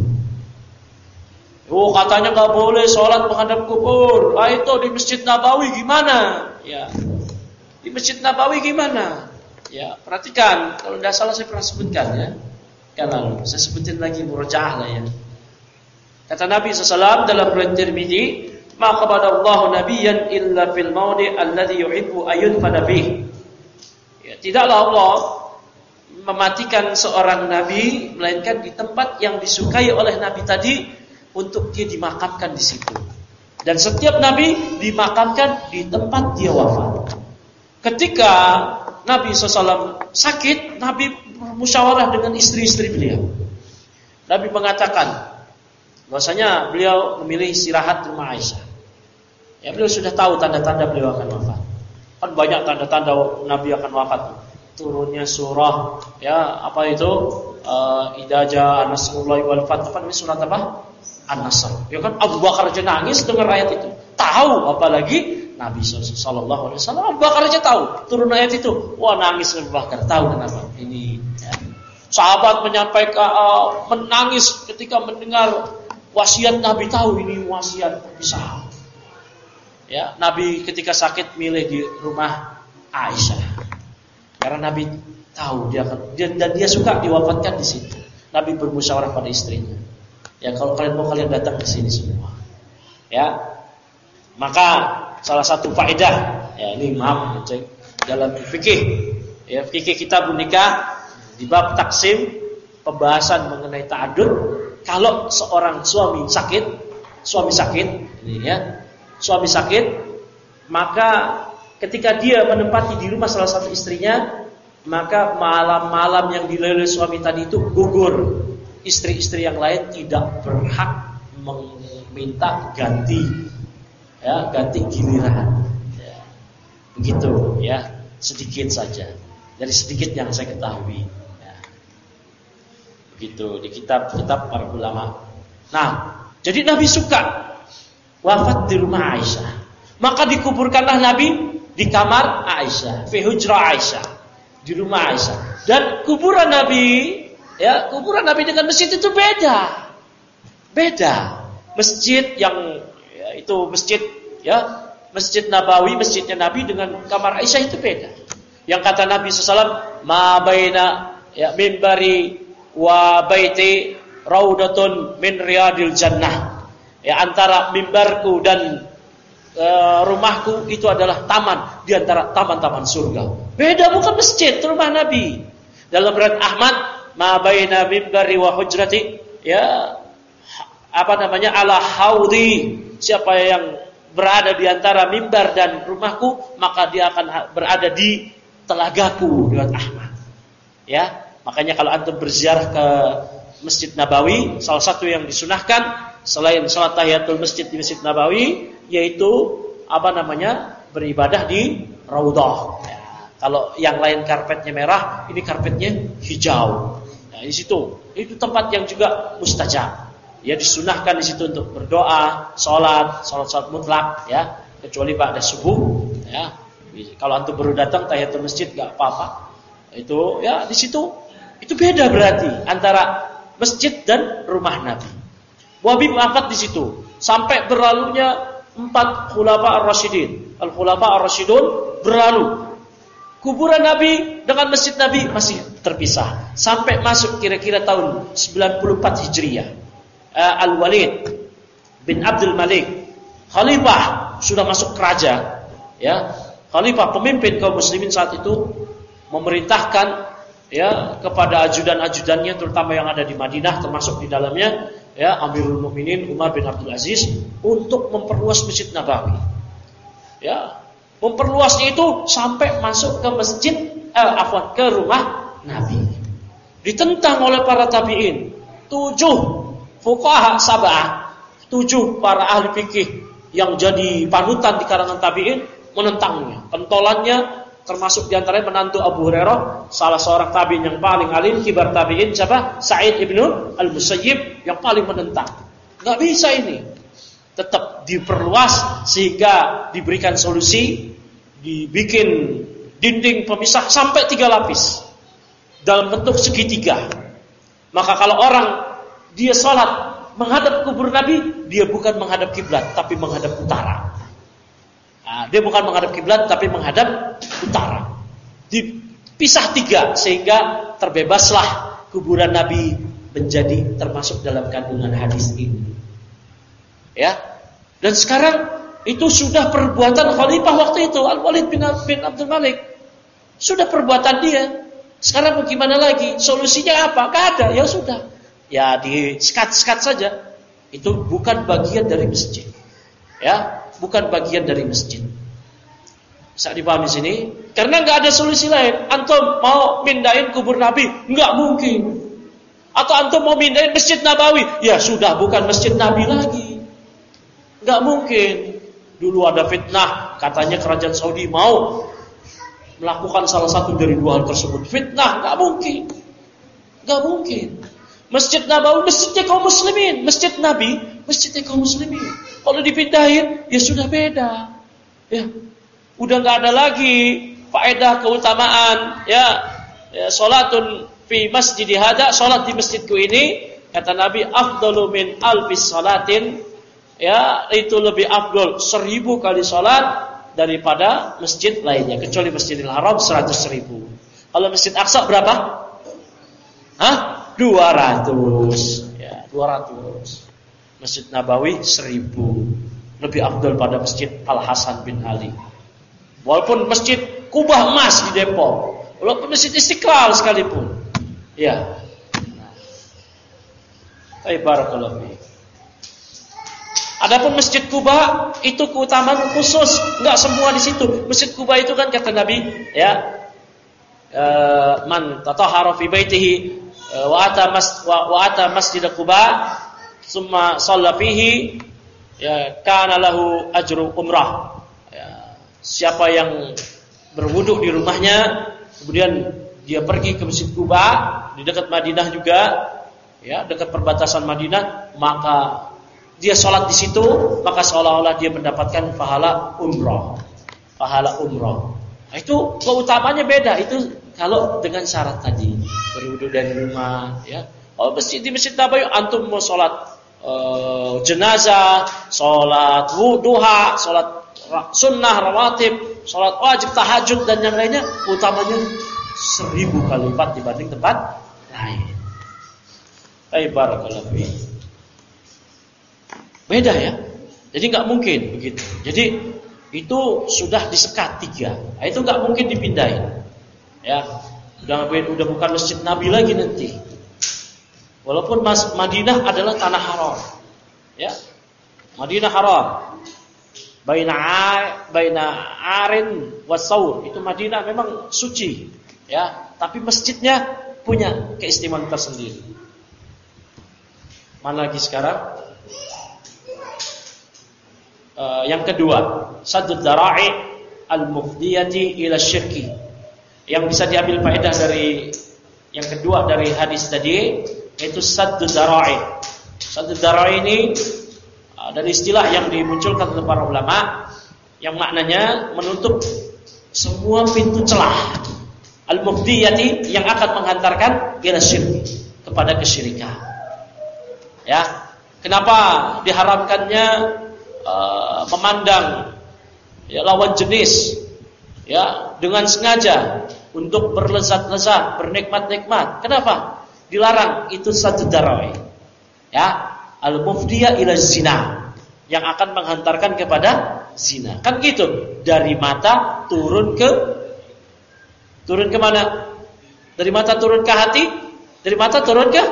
A: Oh, katanya nggak boleh sholat menghadap kubur. Ah, itu di Masjid Nabawi gimana? Ya, di Masjid Nabawi gimana? Ya, perhatikan. Kalau tidak salah saya pernah sebutkan ya. Kan lalu saya sebutin lagi murojaah lah ya. Kata Nabi SAW dalam riwayat Tirmidzi, "Ma qabada Allahu nabiyyan illa fil mawdi' alladhi yuhibbu ayunfana bih." Ya, tidaklah Allah mematikan seorang nabi melainkan di tempat yang disukai oleh nabi tadi, untuk dia dimakamkan di situ. Dan setiap nabi dimakamkan di tempat dia wafat. Ketika Nabi SAW sakit, Nabi bermusyawarah dengan istri-istri beliau. Nabi mengatakan bahwasanya beliau memilih istirahat di rumah Aisyah. Ya, beliau sudah tahu tanda-tanda beliau akan wafat. Kan banyak tanda-tanda Nabi akan wafat. Turunnya surah, ya, apa itu? Idza jaa nasrullahi wal fath. Apa namanya surat apa? An-Nasr. Ya kan Abu Bakar aja nangis dengar ayat itu. Tahu, apalagi Nabi sallallahu alaihi wasallam. Abu Bakar aja tahu turun ayat itu. Wah, nangis Abu Bakar. Tahu kenapa? Ini ya. Sahabat menyampaikan menangis ketika mendengar wasiat Nabi, tahu ini wasiat besar. Ya, Nabi ketika sakit milih di rumah Aisyah. Karena Nabi tahu dan dia suka diwafatkan di situ. Nabi bermusyawarah pada istrinya. Ya, kalau kalian mau, kalian datang ke sini semua. Ya. Maka salah satu faedah, ya ini maaf cek dalam fikih, ya fikih kitabun nikah di bab taksim, pembahasan mengenai ta'addud, kalau seorang suami sakit, ini ya, suami sakit, maka ketika dia menempati di rumah salah satu istrinya, maka malam-malam yang dilalui suami tadi itu gugur. Istri-istri yang lain tidak berhak meminta ganti, ya, ganti giliran. Ya. Begitu, ya, sedikit saja. Dari sedikit yang saya ketahui. Ya. Begitu di kitab-kitab para ulama. Nah, jadi Nabi suka wafat di rumah Aisyah. Maka dikuburkanlah Nabi di kamar Aisyah, fi hujra Aisyah, di rumah Aisyah. Dan kuburan Nabi, ya, kuburan Nabi dengan masjid itu beda. Masjid yang ya, itu masjid, ya, Masjid Nabawi, masjidnya Nabi dengan kamar Aisyah itu beda. Yang kata Nabi SAW, ma baina ya minbari wa baiti raudatun min riyadil jannah. Ya, antara mimbarku dan rumahku itu adalah taman di antara taman-taman surga. Beda, bukan masjid, rumah Nabi. Dalam riwayat Ahmad, ma baina mimbari wa hujrati, ya, apa namanya, ala haudi, siapa yang berada di antara mimbar dan rumahku, maka dia akan berada di telagaku, riwayat Ahmad. Ya, makanya kalau antum berziarah ke Masjid Nabawi, salah satu yang disunahkan selain salat tahiyatul masjid di Masjid Nabawi, yaitu apa namanya, beribadah di raudhah. Ya, kalau yang lain karpetnya merah, ini karpetnya hijau. Nah, di situ itu tempat yang juga mustajab. Ya, disunahkan di situ untuk berdoa, salat mutlak, ya, kecuali ba'da subuh, ya. Kalau antum baru datang tahiyatul masjid enggak apa-apa. Itu ya di situ itu beda berarti antara masjid dan rumah Nabi. Wabi wafat di situ sampai berlalunya 4 khulafa ar-rasyidin. Al-khulafa ar-rasyidun berlalu. Kuburan Nabi dengan masjid Nabi masih terpisah sampai masuk kira-kira tahun 94 Hijriah. Al-Walid bin Abdul Malik, khalifah, sudah masuk raja, ya, khalifah pemimpin kaum muslimin saat itu, memerintahkan ya kepada ajudan-ajudannya terutama yang ada di Madinah, termasuk di dalamnya ya Amirul Mukminin Umar bin Abdul Aziz, untuk memperluas Masjid Nabawi. Ya, memperluasnya itu sampai masuk ke masjid ke rumah Nabi. Ditentang oleh para tabi'in. 7 fuqaha sab'ah, 7 para ahli fikih yang jadi panutan di kalangan tabi'in menentangnya. Pentolannya termasuk diantaranya menantu Abu Hurairah, salah seorang tabi'in yang paling alim, kibar tabi'in, siapa? Sa'id ibnu al-Musayyib, yang paling menentang. Gak bisa ini. Tetap diperluas sehingga diberikan solusi, dibikin dinding pemisah sampai 3 lapis dalam bentuk segitiga. Maka kalau orang dia sholat menghadap kubur Nabi, dia bukan menghadap kiblat tapi menghadap utara. Nah, dia bukan menghadap kiblat tapi menghadap utara. Dipisah 3 sehingga terbebaslah kuburan Nabi menjadi termasuk dalam kandungan hadis ini. Ya. Dan sekarang itu sudah perbuatan khalifah waktu itu, Al-Walid bin Abdul Malik. Sudah perbuatan dia. Sekarang mau gimana lagi? Solusinya apa? Gak ada, ya sudah. Ya di-skat-skat saja. Itu bukan bagian dari masjid. Ya, bukan bagian dari masjid. Bisa dipahami sini? Karena nggak ada solusi lain. Antum mau mindahin kubur Nabi? Nggak mungkin. Atau antum mau mindahin Masjid Nabawi? Ya sudah, bukan Masjid Nabi lagi. Nggak mungkin. Dulu ada fitnah, katanya kerajaan Saudi mau melakukan salah satu dari 2 hal tersebut. Fitnah, nggak mungkin. Nggak mungkin. Masjid Nabawi, masjidnya kaum muslimin. Masjid Nabi, masjidnya kaum muslimin. Kalau dipindahin, ya sudah beda. Ya, udah nggak ada lagi faedah keutamaan. Ya, salatun fi masjidi hada, salat di masjidku ini, kata Nabi, afdalu min alfis salatin. Ya, itu lebih afdal 1000 kali salat daripada masjid lainnya, kecuali Masjidil Haram 100.000. Kalau Masjid Aqsa berapa? 200. Ya, 200. Masjid Nabawi 1000. Lebih afdal pada Masjid Al-Hasan bin Ali. Walaupun Masjid Kubah Emas di Depok, walaupun Masjid Istiqlal sekalipun. Ya. Barakallahu fiik. Adapun Masjid Kuba itu keutamaan khusus, enggak semua di situ. Masjid Kuba itu kan kata Nabi, ya, man tatahhara fi baitihi wa ata masjid Quba summa shalla fihi, ya, kana lahu ajru umrah. Ya, siapa yang berwudu di rumahnya kemudian dia pergi ke Masjid Quba di dekat Madinah juga, ya, dekat perbatasan Madinah, maka dia sholat di situ, maka seolah-olah dia mendapatkan pahala umrah. Pahala umrah. Nah, itu keutamanya beda. Itu kalau dengan syarat tadi, berwudu dari rumah, ya. Kalau di Masjid Nabawi antum mau sholat jenazah, sholat duha, sholat sunnah rawatib, sholat wajib tahajud dan yang lainnya, utamanya 1000 kali lipat dibanding tempat lain. Barakallahu fiik. Beda ya. Jadi nggak mungkin begitu. Jadi itu sudah disekat 3. Nah, itu nggak mungkin dipindahin. Ya, udah bukan Masjid Nabi lagi nanti. Walaupun Madinah adalah tanah haram. Ya, Madinah haram. Baina Arin wasaur. Itu Madinah memang suci. Ya, tapi masjidnya punya keistimewaan tersendiri. Mana lagi sekarang? Yang kedua, saddud dara'i al-mufdiyati ila syirki. Yang bisa diambil faedah dari yang kedua dari hadis tadi, yaitu saddud dara'i. Saddud dara'i ini dari istilah yang dimunculkan oleh para ulama, yang maknanya menutup semua pintu celah. Al-mufdiyati, yang akan menghantarkan ila syirki, kepada kesyirikan. Ya, kenapa diharamkannya memandang, ya, lawan jenis, ya, dengan sengaja untuk berlezat-lezat, bernikmat-nikmat? Kenapa dilarang? Itu satu darawih. Ya, al-mufdiya ila zina, yang akan menghantarkan kepada zina. Kan gitu. Dari mata turun ke mana? Dari mata turun ke hati, dari mata turun ke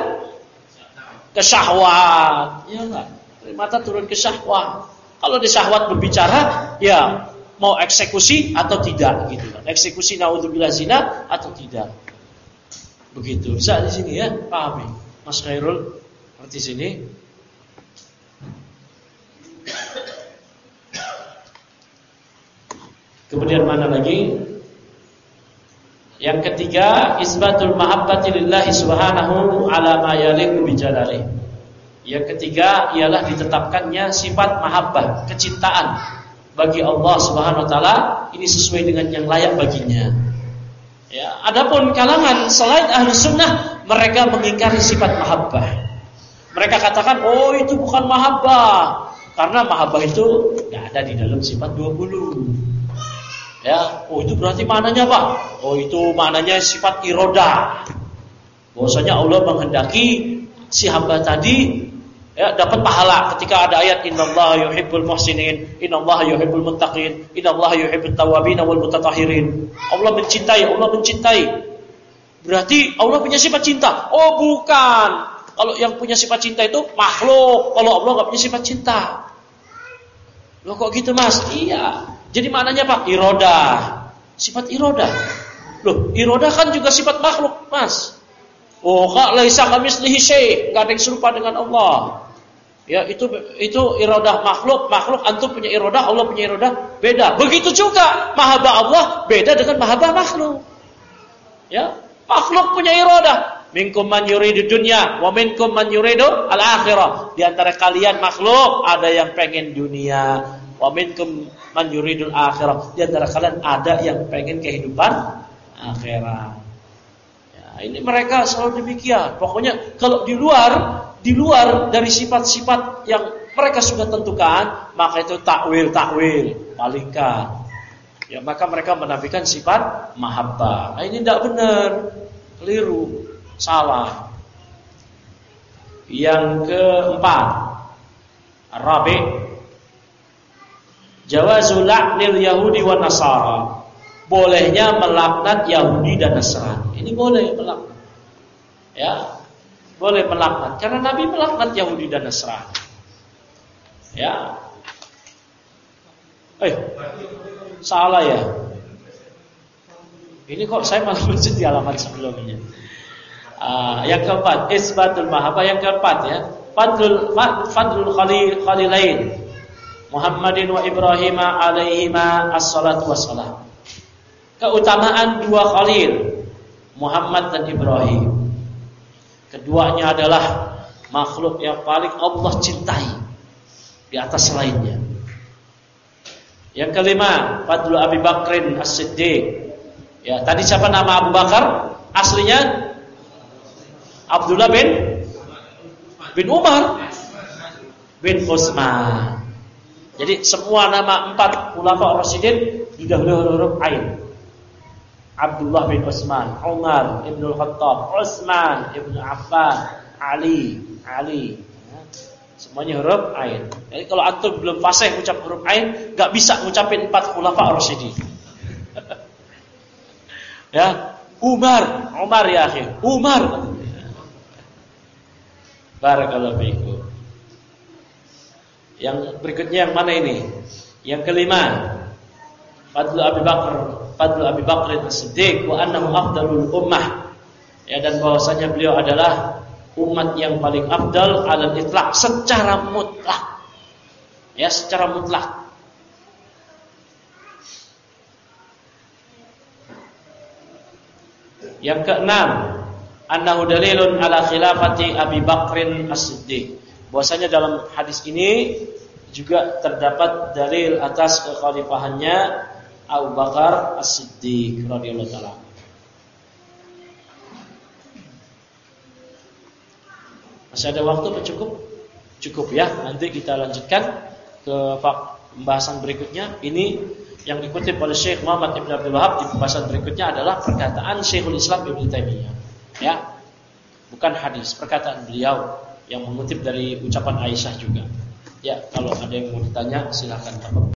A: syahwat. Ya enggak? Dari mata turun ke syahwat. Kalau di syahwat berbicara, ya mau eksekusi atau tidak gitu kan. Eksekusi naudzubillah zina atau tidak. Begitu. Bisa di sini ya, pahami. Mas Khairul, seperti sini. Kemudian mana lagi? Yang ketiga, isbatul mahabbati lillahi subhanahu ala ma yaliqu bi jalalihi. Yang ketiga ialah ditetapkannya sifat mahabbah, kecintaan bagi Allah Subhanahu wa taala, ini sesuai dengan yang layak baginya. Ya, adapun kalangan selain ahli sunnah, mereka mengingkari sifat mahabbah. Mereka katakan, oh itu bukan mahabbah, karena mahabbah itu tidak ada di dalam sifat 20. Ya, oh itu berarti maknanya apa? Oh itu maknanya sifat iroda. Bahwasanya Allah menghendaki si hamba tadi ya dapat pahala ketika ada ayat innallaha yuhibbul muhsinin, innallaha yuhibbul muttaqin, innallaha yuhibbut tawwabin wal mutatahhirin. Allah mencintai. Berarti Allah punya sifat cinta. Oh bukan. Kalau yang punya sifat cinta itu makhluk. Kalau Allah enggak punya sifat cinta. Loh kok gitu Mas? Iya. Jadi maknanya apa? Iroda. Sifat iroda. Loh, iroda kan juga sifat makhluk, Mas. Oh, kak laisa kamitslihi syai', enggak ada yang serupa dengan Allah. Ya, itu iroda makhluk antum punya iroda, Allah punya iroda, beda. Begitu juga mahabbah Allah beda dengan mahabbah makhluk. Ya, makhluk punya iroda. Minkum man yuridu dunya wa minkum man yuridu al-akhirah. Di antara kalian makhluk ada yang pengen dunia. Wa minkum man yuridul akhirah. Di antara kalian ada yang pengen kehidupan akhirat. Ya, ini mereka selalu demikian. Pokoknya kalau di luar dari sifat-sifat yang mereka sudah tentukan, maka itu takwil, palingkan. Ya, maka mereka menafikan sifat mahabbah. Nah, ini tidak benar, keliru, salah. Yang keempat, Rabi' jawazul la'nil Yahudi wa Nasara. Bolehnya melaknat Yahudi dan Nasrani. Ini boleh melaknat. Ya, boleh melaknat karena Nabi melaknat Yahudi dan Nasrani. Ya. Salah ya. Ini kok saya malah baca di halaman sebelumnya. Yang keempat, isbatul mahabbah. Yang keempat ya, fadlul khalilain Muhammadin wa Ibrahim alaihima assalatu wassalam. Keutamaan dua khalil, Muhammad dan Ibrahim. Keduanya adalah makhluk yang paling Allah cintai di atas lainnya. Yang kelima, fadlu Abi Bakrin As-Siddiq. Ya, tadi siapa nama Abu Bakar? Aslinya Abdullah bin Umar bin Utsman. Jadi semua nama 4 khulafa Rasyidin didahului huruf ain. Abdullah bin Utsman, Umar ibn Khattab, Utsman ibn Affan, Ali. Ya. Semuanya huruf ain. Jadi kalau antum belum fasih ucap huruf ain, enggak bisa ngucapin 4 khulafa Rasyidin. Ya, Umar ya akhi, Umar. Barakallahu fiikum. Yang berikutnya yang mana ini? Yang kelima, fadlu Abi Bakr As-Siddiq wa annahu afdalul ummah. Ya, dan bahwasanya beliau adalah umat yang paling afdal alal itlaq, secara mutlak. Ya, secara mutlak. Yang keenam, annahu dalilun ala khilafati Abi Bakrin As-Siddiq. Bahwasanya dalam hadis ini juga terdapat dalil atas kekhalifahannya Abu Bakar As-Siddiq radhiyallahu taala. Masih ada waktu cukup? Cukup ya. Nanti kita lanjutkan ke pembahasan berikutnya. Ini yang dikutip oleh Syekh Muhammad Ibn Abdul Wahab di pembahasan berikutnya adalah perkataan Syekhul Islam Ibn Taimiyah. Ya. Bukan hadis, perkataan beliau. yang mengutip dari ucapan Aisyah juga. Ya, kalau ada yang mau ditanya silakan.